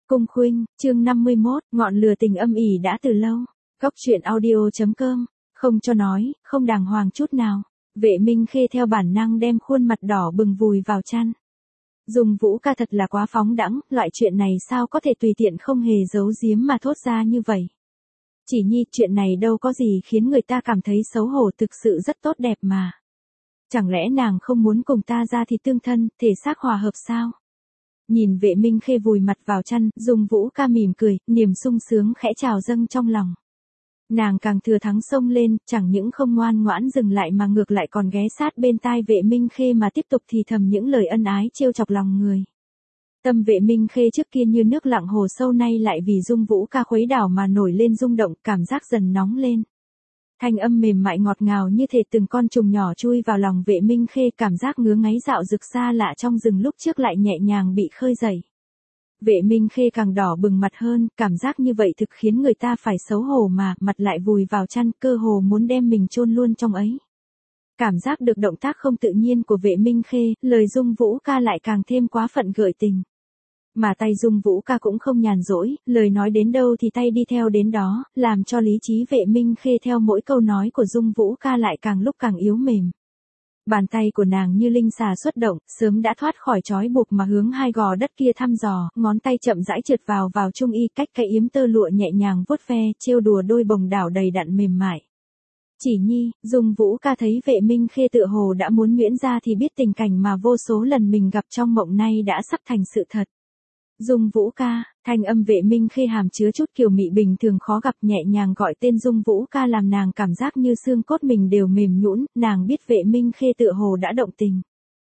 Cung Khuynh, chương 51, ngọn lửa tình âm ỉ đã từ lâu. Góc truyện audio.com, không cho nói, không đàng hoàng chút nào. Vệ Minh Khê theo bản năng đem khuôn mặt đỏ bừng vùi vào chăn. Dung Vũ ca thật là quá phóng đãng, loại chuyện này sao có thể tùy tiện không hề giấu giếm mà thốt ra như vậy. Chỉ nhi, chuyện này đâu có gì khiến người ta cảm thấy xấu hổ, thực sự rất tốt đẹp mà. Chẳng lẽ nàng không muốn cùng ta ra thì tương thân, thể xác hòa hợp sao? Nhìn Vệ Minh Khê vùi mặt vào chăn, Dung Vũ ca mỉm cười, niềm sung sướng khẽ trào dâng trong lòng. Nàng càng thừa thắng xông lên, chẳng những không ngoan ngoãn dừng lại mà ngược lại còn ghé sát bên tai Vệ Minh Khê mà tiếp tục thì thầm những lời ân ái trêu chọc lòng người. Tâm Vệ Minh Khê trước kia như nước lặng hồ sâu nay lại vì Dung Vũ ca khuấy đảo mà nổi lên rung động, cảm giác dần nóng lên. Thanh âm mềm mại ngọt ngào như thể từng con trùng nhỏ chui vào lòng Vệ Minh Khê, cảm giác ngứa ngáy dạo dực xa lạ trong rừng lúc trước lại nhẹ nhàng bị khơi dậy. Vệ Minh Khê càng đỏ bừng mặt hơn, cảm giác như vậy thực khiến người ta phải xấu hổ mà, mặt lại vùi vào chăn, cơ hồ muốn đem mình chôn luôn trong ấy. Cảm giác được động tác không tự nhiên của Vệ Minh Khê, lời Dung Vũ ca lại càng thêm quá phận gợi tình. Mà tay Dung Vũ ca cũng không nhàn rỗi, lời nói đến đâu thì tay đi theo đến đó, làm cho lý trí Vệ Minh Khê theo mỗi câu nói của Dung Vũ ca lại càng lúc càng yếu mềm. Bàn tay của nàng như linh xà xuất động, sớm đã thoát khỏi trói buộc mà hướng hai gò đất kia thăm dò, ngón tay chậm rãi trượt vào trung y, cách cái yếm tơ lụa nhẹ nhàng vuốt ve, trêu đùa đôi bồng đảo đầy đặn mềm mại. Chỉ nhi, Dung Vũ ca thấy Vệ Minh Khê tựa hồ đã muốn nhuyễn ra thì biết tình cảnh mà vô số lần mình gặp trong mộng nay đã sắp thành sự thật. Dung Vũ ca, thanh âm Vệ Minh Khê hàm chứa chút kiều mị bình thường khó gặp, nhẹ nhàng gọi tên Dung Vũ ca làm nàng cảm giác như xương cốt mình đều mềm nhũn, nàng biết Vệ Minh Khê tựa hồ đã động tình.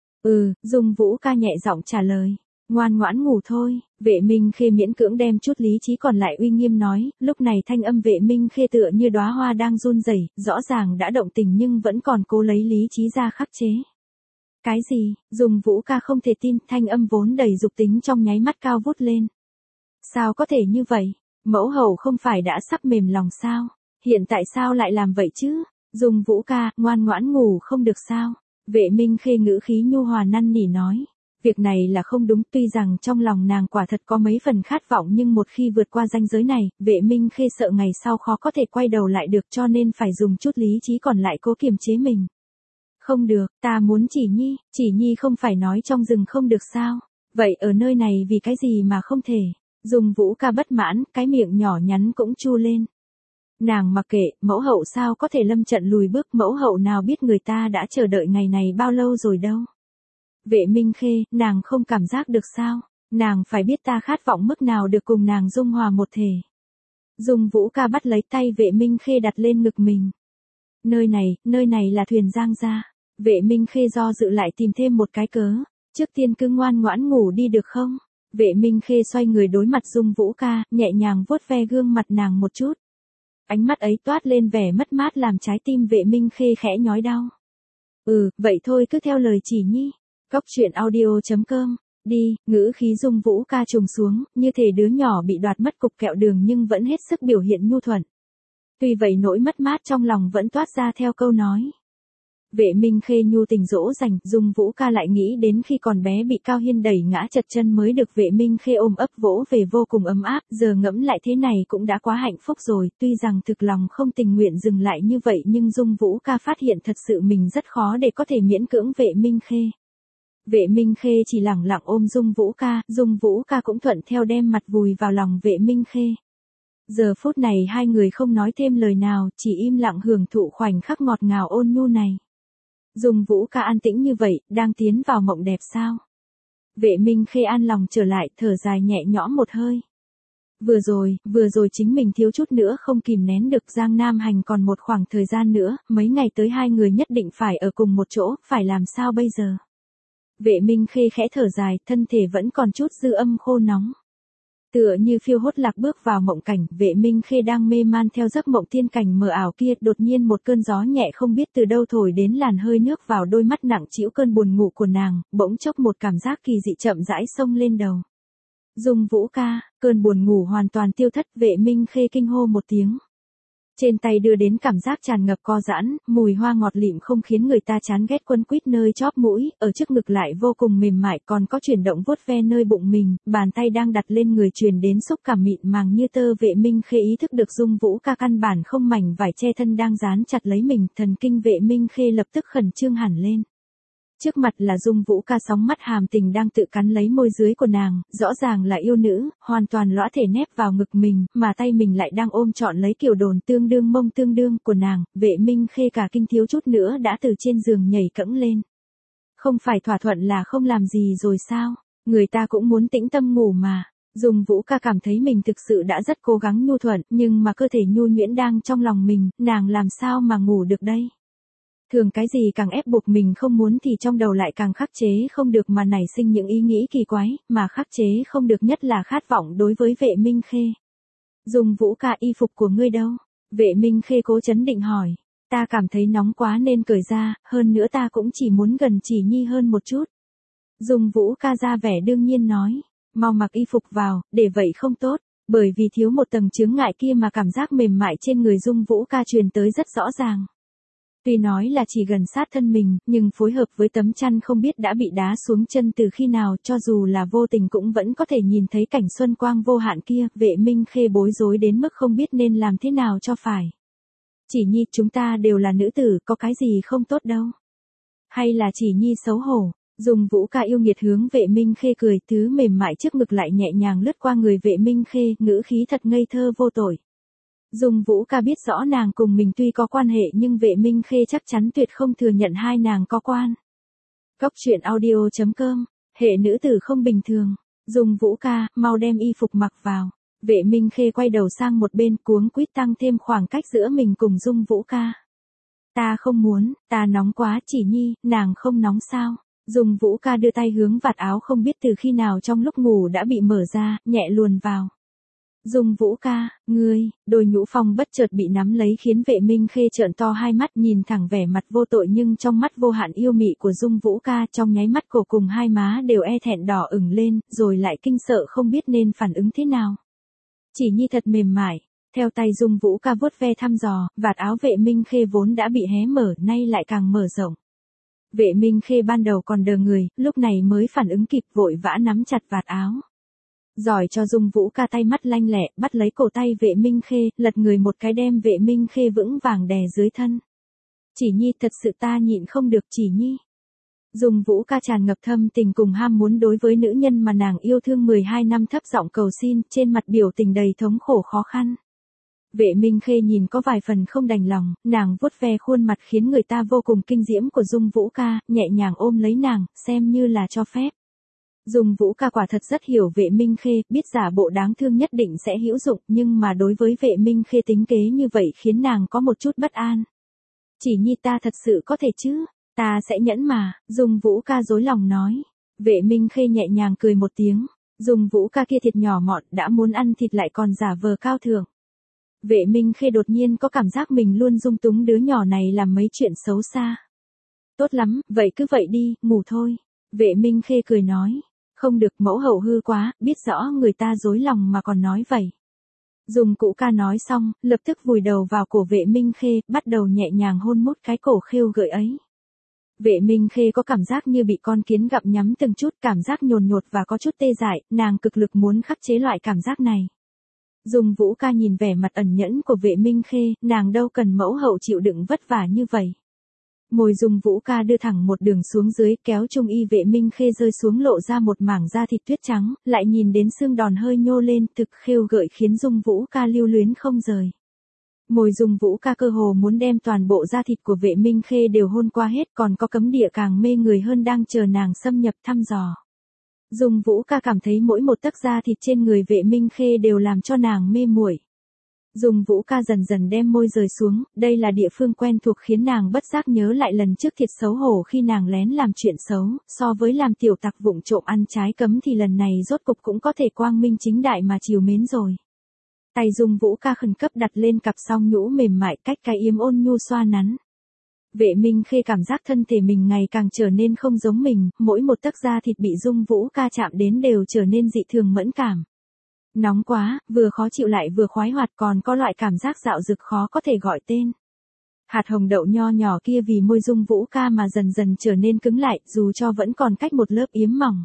Dung Vũ ca nhẹ giọng trả lời, ngoan ngoãn ngủ thôi. Vệ Minh Khê miễn cưỡng đem chút lý trí còn lại uy nghiêm nói, lúc này thanh âm Vệ Minh Khê tựa như đóa hoa đang run rẩy, rõ ràng đã động tình nhưng vẫn còn cố lấy lý trí ra khắc chế. Cái gì? Dung Vũ ca không thể tin, thanh âm vốn đầy dục tính trong nháy mắt cao vút lên. Sao có thể như vậy? Mẫu hậu không phải đã sắp mềm lòng sao? Hiện tại sao lại làm vậy chứ? Dung Vũ ca, ngoan ngoãn ngủ không được sao? Vệ Minh Khê ngữ khí nhu hòa năn nỉ nói. Việc này là không đúng, tuy rằng trong lòng nàng quả thật có mấy phần khát vọng nhưng một khi vượt qua ranh giới này, Vệ Minh Khê sợ ngày sau khó có thể quay đầu lại được cho nên phải dùng chút lý trí còn lại cố kiềm chế mình. Không được, ta muốn Chỉ nhi không phải nói trong rừng không được sao? Vậy ở nơi này vì cái gì mà không thể? Dung Vũ ca bất mãn, cái miệng nhỏ nhắn cũng chu lên. Nàng mặc kệ, mẫu hậu sao có thể lâm trận lùi bước, mẫu hậu nào biết người ta đã chờ đợi ngày này bao lâu rồi đâu. Vệ Minh Khê, nàng không cảm giác được sao? Nàng phải biết ta khát vọng mức nào được cùng nàng dung hòa một thể. Dung Vũ ca bắt lấy tay Vệ Minh Khê đặt lên ngực mình. Nơi này là Thuyền Giang gia. Vệ Minh Khê do dự lại tìm thêm một cái cớ. Trước tiên cứ ngoan ngoãn ngủ đi được không? Vệ Minh Khê xoay người đối mặt Dung Vũ ca, nhẹ nhàng vuốt ve gương mặt nàng một chút. Ánh mắt ấy toát lên vẻ mất mát làm trái tim Vệ Minh Khê khẽ nhói đau. Vậy thôi cứ theo lời chỉ nhi. Góc truyện audio.com, đi, ngữ khí Dung Vũ ca trùng xuống, như thể đứa nhỏ bị đoạt mất cục kẹo đường nhưng vẫn hết sức biểu hiện nhu thuận. Tuy vậy nỗi mất mát trong lòng vẫn toát ra theo câu nói. Vệ Minh Khê nhu tình dỗ dành, Dung Vũ ca lại nghĩ đến khi còn bé bị Cao Hiên đẩy ngã chật chân mới được Vệ Minh Khê ôm ấp vỗ về vô cùng ấm áp, giờ ngẫm lại thế này cũng đã quá hạnh phúc rồi, tuy rằng thực lòng không tình nguyện dừng lại như vậy nhưng Dung Vũ ca phát hiện thật sự mình rất khó để có thể miễn cưỡng Vệ Minh Khê. Vệ Minh Khê chỉ lẳng lặng ôm Dung Vũ ca cũng thuận theo đem mặt vùi vào lòng Vệ Minh Khê. Giờ phút này hai người không nói thêm lời nào, chỉ im lặng hưởng thụ khoảnh khắc ngọt ngào ôn nhu này. Dung Vũ ca an tĩnh như vậy, đang tiến vào mộng đẹp sao? Vệ Minh Khê an lòng trở lại, thở dài nhẹ nhõm một hơi. Vừa rồi chính mình thiếu chút nữa không kìm nén được, Giang Nam Hành còn một khoảng thời gian nữa, mấy ngày tới hai người nhất định phải ở cùng một chỗ, phải làm sao bây giờ? Vệ Minh Khê khẽ thở dài, thân thể vẫn còn chút dư âm khô nóng. Tựa như phiêu hốt lạc bước vào mộng cảnh, Vệ Minh Khê đang mê man theo giấc mộng tiên cảnh mờ ảo kia, đột nhiên một cơn gió nhẹ không biết từ đâu thổi đến làn hơi nước vào đôi mắt nặng trĩu cơn buồn ngủ của nàng, bỗng chốc một cảm giác kỳ dị chậm rãi xông lên đầu. Dung Vũ ca, cơn buồn ngủ hoàn toàn tiêu thất, Vệ Minh Khê kinh hô một tiếng. Trên tay đưa đến cảm giác tràn ngập co giãn, mùi hoa ngọt lịm không khiến người ta chán ghét quấn quýt nơi chóp mũi, ở trước ngực lại vô cùng mềm mại còn có chuyển động vuốt ve nơi bụng mình, bàn tay đang đặt lên người truyền đến xúc cảm mịn màng như tơ. Vệ Minh Khê ý thức được Dung Vũ Ca căn bản không mảnh vải che thân đang dán chặt lấy mình, thần kinh Vệ Minh Khê lập tức khẩn trương hẳn lên. Trước mặt là Dung Vũ Ca sóng mắt hàm tình đang tự cắn lấy môi dưới của nàng, rõ ràng là yêu nữ, hoàn toàn lõa thể nép vào ngực mình, mà tay mình lại đang ôm trọn lấy kiểu đồn tương đương mông tương đương của nàng. Vệ Minh Khê cả kinh thiếu chút nữa đã từ trên giường nhảy cẫng lên. Không phải thỏa thuận là không làm gì rồi sao? Người ta cũng muốn tĩnh tâm ngủ mà. Dung Vũ Ca cảm thấy mình thực sự đã rất cố gắng nhu thuận, nhưng mà cơ thể nhu nhuyễn đang trong lòng mình, nàng làm sao mà ngủ được đây? Thường cái gì càng ép buộc mình không muốn thì trong đầu lại càng khắc chế không được mà nảy sinh những ý nghĩ kỳ quái, mà khắc chế không được nhất là khát vọng đối với Vệ Minh Khê. Dung Vũ Ca, y phục của ngươi đâu? Vệ Minh Khê cố chấn định hỏi. Ta cảm thấy nóng quá nên cởi ra, hơn nữa ta cũng chỉ muốn gần Chỉ Nhi hơn một chút. Dung Vũ Ca ra vẻ đương nhiên nói. Mau mặc y phục vào, để vậy không tốt. Bởi vì thiếu một tầng chướng ngại kia mà cảm giác mềm mại trên người Dung Vũ Ca truyền tới rất rõ ràng. Tuy nói là chỉ gần sát thân mình, nhưng phối hợp với tấm chăn không biết đã bị đá xuống chân từ khi nào, cho dù là vô tình cũng vẫn có thể nhìn thấy cảnh xuân quang vô hạn kia. Vệ Minh Khê bối rối đến mức không biết nên làm thế nào cho phải. Chỉ Nhi, chúng ta đều là nữ tử, có cái gì không tốt đâu. Hay là Chỉ Nhi xấu hổ? Dung Vũ Ca yêu nghiệt hướng Vệ Minh Khê cười, thứ mềm mại trước ngực lại nhẹ nhàng lướt qua người Vệ Minh Khê, ngữ khí thật ngây thơ vô tội. Dung Vũ Ca biết rõ nàng cùng mình tuy có quan hệ nhưng Vệ Minh Khê chắc chắn tuyệt không thừa nhận hai nàng có quan. Cốc truyện audio.com, hệ nữ tử không bình thường. Dung Vũ Ca, mau đem y phục mặc vào. Vệ Minh Khê quay đầu sang một bên, cuống quýt tăng thêm khoảng cách giữa mình cùng Dung Vũ Ca. Ta không muốn, ta nóng quá. Chỉ Nhi, nàng không nóng sao? Dung Vũ Ca đưa tay hướng vạt áo không biết từ khi nào trong lúc ngủ đã bị mở ra, nhẹ luồn vào. Dung Vũ Ca, ngươi, đôi nhũ phong bất chợt bị nắm lấy khiến Vệ Minh Khê trợn to hai mắt nhìn thẳng vẻ mặt vô tội nhưng trong mắt vô hạn yêu mị của Dung Vũ Ca, trong nháy mắt cổ cùng hai má đều e thẹn đỏ ửng lên, rồi lại kinh sợ không biết nên phản ứng thế nào. Chỉ Nhi thật mềm mại. Theo tay Dung Vũ Ca vuốt ve thăm dò, vạt áo Vệ Minh Khê vốn đã bị hé mở, nay lại càng mở rộng. Vệ Minh Khê ban đầu còn đờ người, lúc này mới phản ứng kịp, vội vã nắm chặt vạt áo. Giỏi cho Dung Vũ Ca tay mắt lanh lẹ, bắt lấy cổ tay Vệ Minh Khê, lật người một cái đem Vệ Minh Khê vững vàng đè dưới thân. Chỉ Nhi, thật sự ta nhịn không được. Chỉ Nhi. Dung Vũ Ca tràn ngập thâm tình cùng ham muốn đối với nữ nhân mà nàng yêu thương 12 năm, thấp giọng cầu xin, trên mặt biểu tình đầy thống khổ khó khăn. Vệ Minh Khê nhìn có vài phần không đành lòng, nàng vuốt ve khuôn mặt khiến người ta vô cùng kinh diễm của Dung Vũ Ca, nhẹ nhàng ôm lấy nàng, xem như là cho phép. Dung Vũ Ca quả thật rất hiểu Vệ Minh Khê, biết giả bộ đáng thương nhất định sẽ hữu dụng, nhưng mà đối với Vệ Minh Khê tính kế như vậy khiến nàng có một chút bất an. Chỉ Nhi, ta thật sự có thể chứ? Ta sẽ nhẫn mà. Dung Vũ Ca dối lòng nói. Vệ Minh Khê nhẹ nhàng cười một tiếng. Dung Vũ Ca kia thịt nhỏ mọn, đã muốn ăn thịt lại còn giả vờ cao thượng. Vệ Minh Khê đột nhiên có cảm giác mình luôn dung túng đứa nhỏ này làm mấy chuyện xấu xa. Tốt lắm, vậy cứ vậy đi, ngủ thôi. Vệ Minh Khê cười nói. Không được, mẫu hậu hư quá, biết rõ người ta dối lòng mà còn nói vậy. Dung Vũ Ca nói xong, lập tức vùi đầu vào cổ Vệ Minh Khê, bắt đầu nhẹ nhàng hôn mút cái cổ khêu gợi ấy. Vệ Minh Khê có cảm giác như bị con kiến gặm nhắm từng chút, cảm giác nhồn nhột và có chút tê dại, nàng cực lực muốn khắc chế loại cảm giác này. Dung Vũ Ca nhìn vẻ mặt ẩn nhẫn của Vệ Minh Khê, nàng đâu cần mẫu hậu chịu đựng vất vả như vậy. Môi Dung Vũ Ca đưa thẳng một đường xuống dưới, kéo trung y Vệ Minh Khê rơi xuống lộ ra một mảng da thịt tuyết trắng, lại nhìn đến xương đòn hơi nhô lên, thực khêu gợi khiến Dung Vũ Ca lưu luyến không rời. Môi Dung Vũ Ca cơ hồ muốn đem toàn bộ da thịt của Vệ Minh Khê đều hôn qua hết, còn có cấm địa càng mê người hơn đang chờ nàng xâm nhập thăm dò. Dung Vũ Ca cảm thấy mỗi một tấc da thịt trên người Vệ Minh Khê đều làm cho nàng mê muội. Dung Vũ Ca dần dần đem môi rời xuống, đây là địa phương quen thuộc khiến nàng bất giác nhớ lại lần trước thiệt xấu hổ khi nàng lén làm chuyện xấu, so với làm tiểu tặc vụng trộm ăn trái cấm thì lần này rốt cục cũng có thể quang minh chính đại mà chiều mến rồi. Tay Dung Vũ Ca khẩn cấp đặt lên cặp song nhũ mềm mại, cách cái yếm ôn nhu xoa nắn. Vệ Minh Khê cảm giác thân thể mình ngày càng trở nên không giống mình, mỗi một tấc da thịt bị Dung Vũ Ca chạm đến đều trở nên dị thường mẫn cảm. Nóng quá, vừa khó chịu lại vừa khoái hoạt, còn có loại cảm giác dạo dực khó có thể gọi tên. Hạt hồng đậu nho nhỏ kia vì môi Dung Vũ Ca mà dần dần trở nên cứng lại, dù cho vẫn còn cách một lớp yếm mỏng.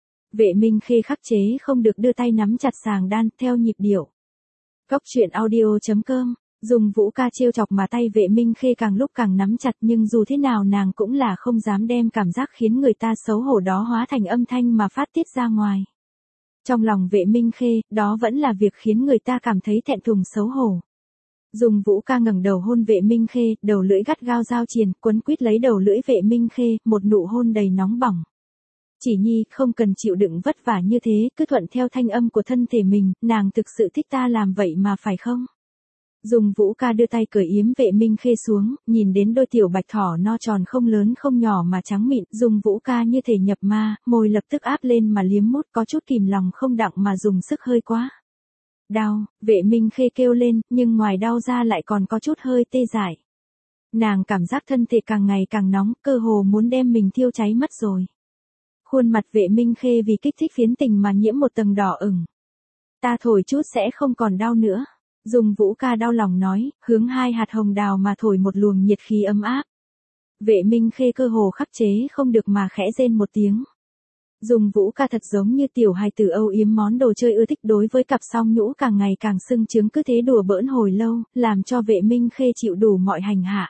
Vệ Minh Khê khắc chế không được đưa tay nắm chặt sàng đan theo nhịp điệu. Cốc truyện audio.com. Dung Vũ Ca trêu chọc mà tay Vệ Minh Khê càng lúc càng nắm chặt, nhưng dù thế nào nàng cũng là không dám đem cảm giác khiến người ta xấu hổ đó hóa thành âm thanh mà phát tiết ra ngoài. Trong lòng Vệ Minh Khê, đó vẫn là việc khiến người ta cảm thấy thẹn thùng xấu hổ. Dung Vũ Ca ngẩng đầu hôn Vệ Minh Khê, đầu lưỡi gắt gao giao triền, quấn quýt lấy đầu lưỡi Vệ Minh Khê, một nụ hôn đầy nóng bỏng. Chỉ Nhi, không cần chịu đựng vất vả như thế, cứ thuận theo thanh âm của thân thể mình, nàng thực sự thích ta làm vậy mà phải không? Dung Vũ Ca đưa tay cởi yếm Vệ Minh Khê xuống, nhìn đến đôi tiểu bạch thỏ no tròn không lớn không nhỏ mà trắng mịn, Dung Vũ Ca như thể nhập ma, môi lập tức áp lên mà liếm mút, có chút kìm lòng không đặng mà dùng sức hơi quá. Đau, Vệ Minh Khê kêu lên, nhưng ngoài đau ra lại còn có chút hơi tê dại. Nàng cảm giác thân thể càng ngày càng nóng, cơ hồ muốn đem mình thiêu cháy mất rồi. Khuôn mặt Vệ Minh Khê vì kích thích phiến tình mà nhiễm một tầng đỏ ửng. Ta thổi chút sẽ không còn đau nữa. Dung Vũ Ca đau lòng nói, hướng hai hạt hồng đào mà thổi một luồng nhiệt khí ấm áp. Vệ Minh Khê cơ hồ khắc chế không được mà khẽ rên một tiếng. Dung Vũ Ca thật giống như tiểu hài tử âu yếm món đồ chơi ưa thích, đối với cặp song nhũ càng ngày càng sưng trứng, cứ thế đùa bỡn hồi lâu, làm cho Vệ Minh Khê chịu đủ mọi hành hạ.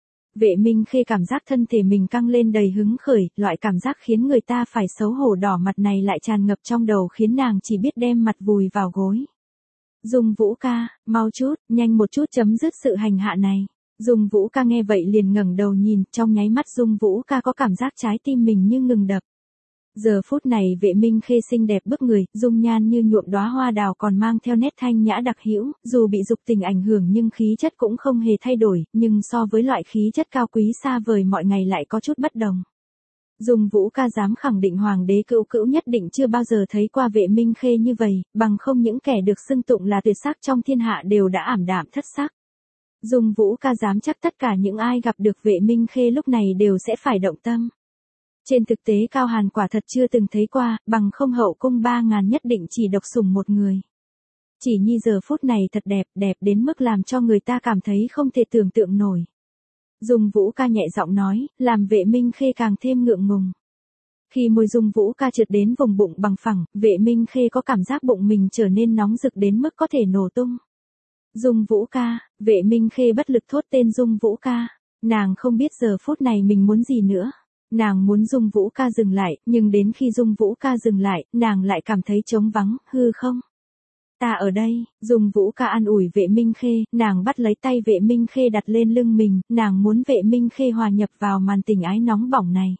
Vệ Minh Khê cảm giác thân thể mình căng lên đầy hứng khởi, loại cảm giác khiến người ta phải xấu hổ đỏ mặt này lại tràn ngập trong đầu, khiến nàng chỉ biết đem mặt vùi vào gối. Dung Vũ Ca, mau chút, nhanh một chút chấm dứt sự hành hạ này. Dung Vũ Ca nghe vậy liền ngẩng đầu nhìn, trong nháy mắt Dung Vũ Ca có cảm giác trái tim mình như ngừng đập. Giờ phút này Vệ Minh Khê xinh đẹp bức người, dung nhan như nhuộm đóa hoa đào còn mang theo nét thanh nhã đặc hữu, dù bị dục tình ảnh hưởng nhưng khí chất cũng không hề thay đổi, nhưng so với loại khí chất cao quý xa vời mọi ngày lại có chút bất đồng. Dung Vũ Ca dám khẳng định hoàng đế cữu cữu nhất định chưa bao giờ thấy qua Vệ Minh Khê như vậy, bằng không những kẻ được xưng tụng là tuyệt sắc trong thiên hạ đều đã ảm đạm thất sắc. Dung Vũ Ca dám chắc tất cả những ai gặp được Vệ Minh Khê lúc này đều sẽ phải động tâm. Trên thực tế Cao Hàn quả thật chưa từng thấy qua, bằng không hậu cung 3.000 nhất định chỉ độc sủng một người. Chỉ Nhi giờ phút này thật đẹp, đẹp đến mức làm cho người ta cảm thấy không thể tưởng tượng nổi. Dung Vũ Ca nhẹ giọng nói, làm Vệ Minh Khê càng thêm ngượng ngùng. Khi môi Dung Vũ Ca trượt đến vùng bụng bằng phẳng, Vệ Minh Khê có cảm giác bụng mình trở nên nóng rực đến mức có thể nổ tung. Dung Vũ Ca, Vệ Minh Khê bất lực thốt tên Dung Vũ Ca. Nàng không biết giờ phút này mình muốn gì nữa. Nàng muốn Dung Vũ Ca dừng lại, nhưng đến khi Dung Vũ Ca dừng lại, nàng lại cảm thấy trống vắng, hư không. Ta ở đây, Dung Vũ Ca an ủi Vệ Minh Khê, nàng bắt lấy tay Vệ Minh Khê đặt lên lưng mình, nàng muốn Vệ Minh Khê hòa nhập vào màn tình ái nóng bỏng này.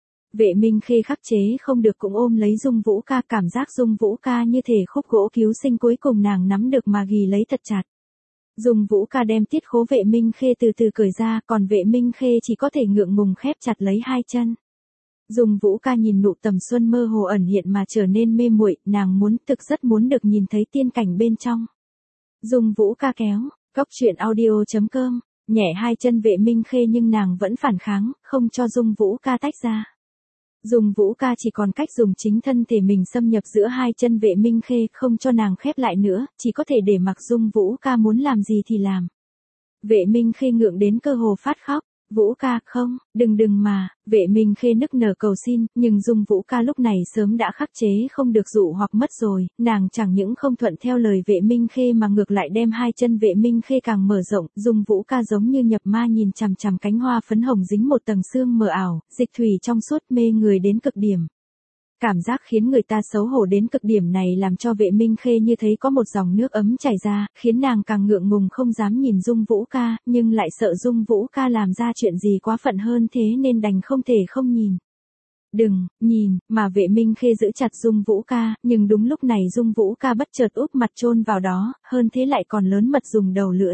Vệ Minh Khê khắc chế không được cũng ôm lấy Dung Vũ Ca, cảm giác Dung Vũ Ca như thể khúc gỗ cứu sinh cuối cùng nàng nắm được mà ghì lấy thật chặt. Dung Vũ Ca đem tiết khố Vệ Minh Khê từ từ cởi ra, còn Vệ Minh Khê chỉ có thể ngượng ngùng khép chặt lấy hai chân. Dung Vũ Ca nhìn nụ tầm xuân mơ hồ ẩn hiện mà trở nên mê muội, nàng thực rất muốn được nhìn thấy tiên cảnh bên trong. Dung Vũ Ca kéo, cốc truyện audio.com, nhẹ hai chân Vệ Minh Khê nhưng nàng vẫn phản kháng, không cho Dung Vũ Ca tách ra. Dung Vũ Ca chỉ còn cách dùng chính thân thể mình xâm nhập giữa hai chân Vệ Minh Khê, không cho nàng khép lại nữa, chỉ có thể để mặc Dung Vũ Ca muốn làm gì thì làm. Vệ Minh Khê ngượng đến cơ hồ phát khóc. Vũ Ca, không, đừng mà, Vệ Minh Khê nức nở cầu xin, nhưng Dung Vũ Ca lúc này sớm đã khắc chế không được dụ hoặc mất rồi, nàng chẳng những không thuận theo lời Vệ Minh Khê mà ngược lại đem hai chân Vệ Minh Khê càng mở rộng, Dung Vũ Ca giống như nhập ma nhìn chằm chằm cánh hoa phấn hồng dính một tầng sương mờ ảo, dịch thủy trong suốt mê người đến cực điểm. Cảm giác khiến người ta xấu hổ đến cực điểm này làm cho Vệ Minh Khê như thấy có một dòng nước ấm chảy ra, khiến nàng càng ngượng ngùng không dám nhìn Dung Vũ Ca, nhưng lại sợ Dung Vũ Ca làm ra chuyện gì quá phận hơn thế nên đành không thể không nhìn. Đừng, nhìn, mà Vệ Minh Khê giữ chặt Dung Vũ Ca, nhưng đúng lúc này Dung Vũ Ca bất chợt úp mặt chôn vào đó, hơn thế lại còn lớn mật dùng đầu lưỡi.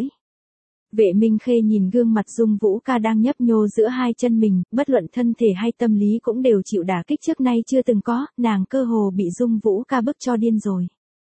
Vệ Minh Khê nhìn gương mặt Dung Vũ Ca đang nhấp nhô giữa hai chân mình, bất luận thân thể hay tâm lý cũng đều chịu đả kích trước nay chưa từng có, nàng cơ hồ bị Dung Vũ Ca bức cho điên rồi.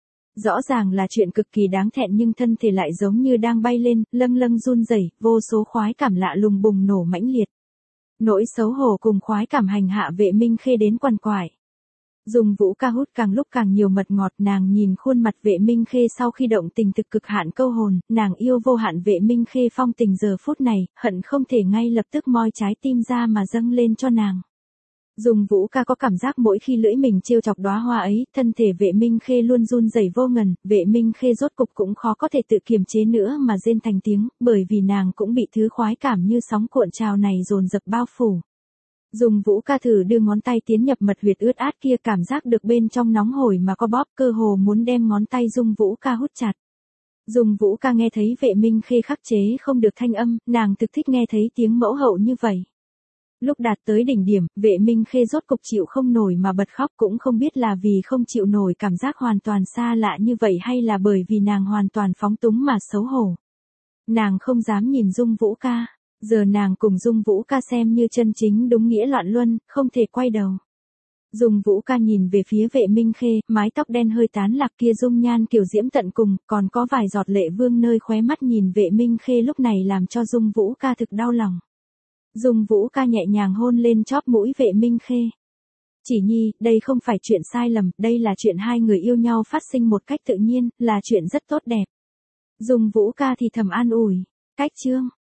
Rõ ràng là chuyện cực kỳ đáng thẹn nhưng thân thể lại giống như đang bay lên, lâng lâng run rẩy, vô số khoái cảm lạ lùng bùng nổ mãnh liệt. Nỗi xấu hổ cùng khoái cảm hành hạ Vệ Minh Khê đến quằn quại. Dung Vũ ca hút càng lúc càng nhiều mật ngọt, nàng nhìn khuôn mặt Vệ Minh Khê sau khi động tình thực cực hạn câu hồn, nàng yêu vô hạn Vệ Minh Khê phong tình giờ phút này, hận không thể ngay lập tức moi trái tim ra mà dâng lên cho nàng. Dung Vũ ca có cảm giác mỗi khi lưỡi mình trêu chọc đóa hoa ấy, thân thể Vệ Minh Khê luôn run rẩy vô ngần, Vệ Minh Khê rốt cục cũng khó có thể tự kiềm chế nữa mà rên thành tiếng, bởi vì nàng cũng bị thứ khoái cảm như sóng cuộn trào này dồn dập bao phủ. Dung Vũ ca thử đưa ngón tay tiến nhập mật huyệt ướt át kia, cảm giác được bên trong nóng hổi mà có bóp, cơ hồ muốn đem ngón tay Dung Vũ ca hút chặt. Dung Vũ ca nghe thấy Vệ Minh Khê khắc chế không được thanh âm, nàng thực thích nghe thấy tiếng mẫu hậu như vậy. Lúc đạt tới đỉnh điểm, Vệ Minh Khê rốt cục chịu không nổi mà bật khóc, cũng không biết là vì không chịu nổi cảm giác hoàn toàn xa lạ như vậy hay là bởi vì nàng hoàn toàn phóng túng mà xấu hổ. Nàng không dám nhìn Dung Vũ ca. Giờ nàng cùng Dung Vũ ca xem như chân chính đúng nghĩa loạn luân, không thể quay đầu. Dung Vũ ca nhìn về phía Vệ Minh Khê, mái tóc đen hơi tán lạc kia dung nhan kiều diễm tận cùng, còn có vài giọt lệ vương nơi khóe mắt nhìn Vệ Minh Khê lúc này làm cho Dung Vũ ca thực đau lòng. Dung Vũ ca nhẹ nhàng hôn lên chóp mũi Vệ Minh Khê. Chỉ nhi, đây không phải chuyện sai lầm, đây là chuyện hai người yêu nhau phát sinh một cách tự nhiên, là chuyện rất tốt đẹp. Dung Vũ ca thì thầm an ủi. Cách chương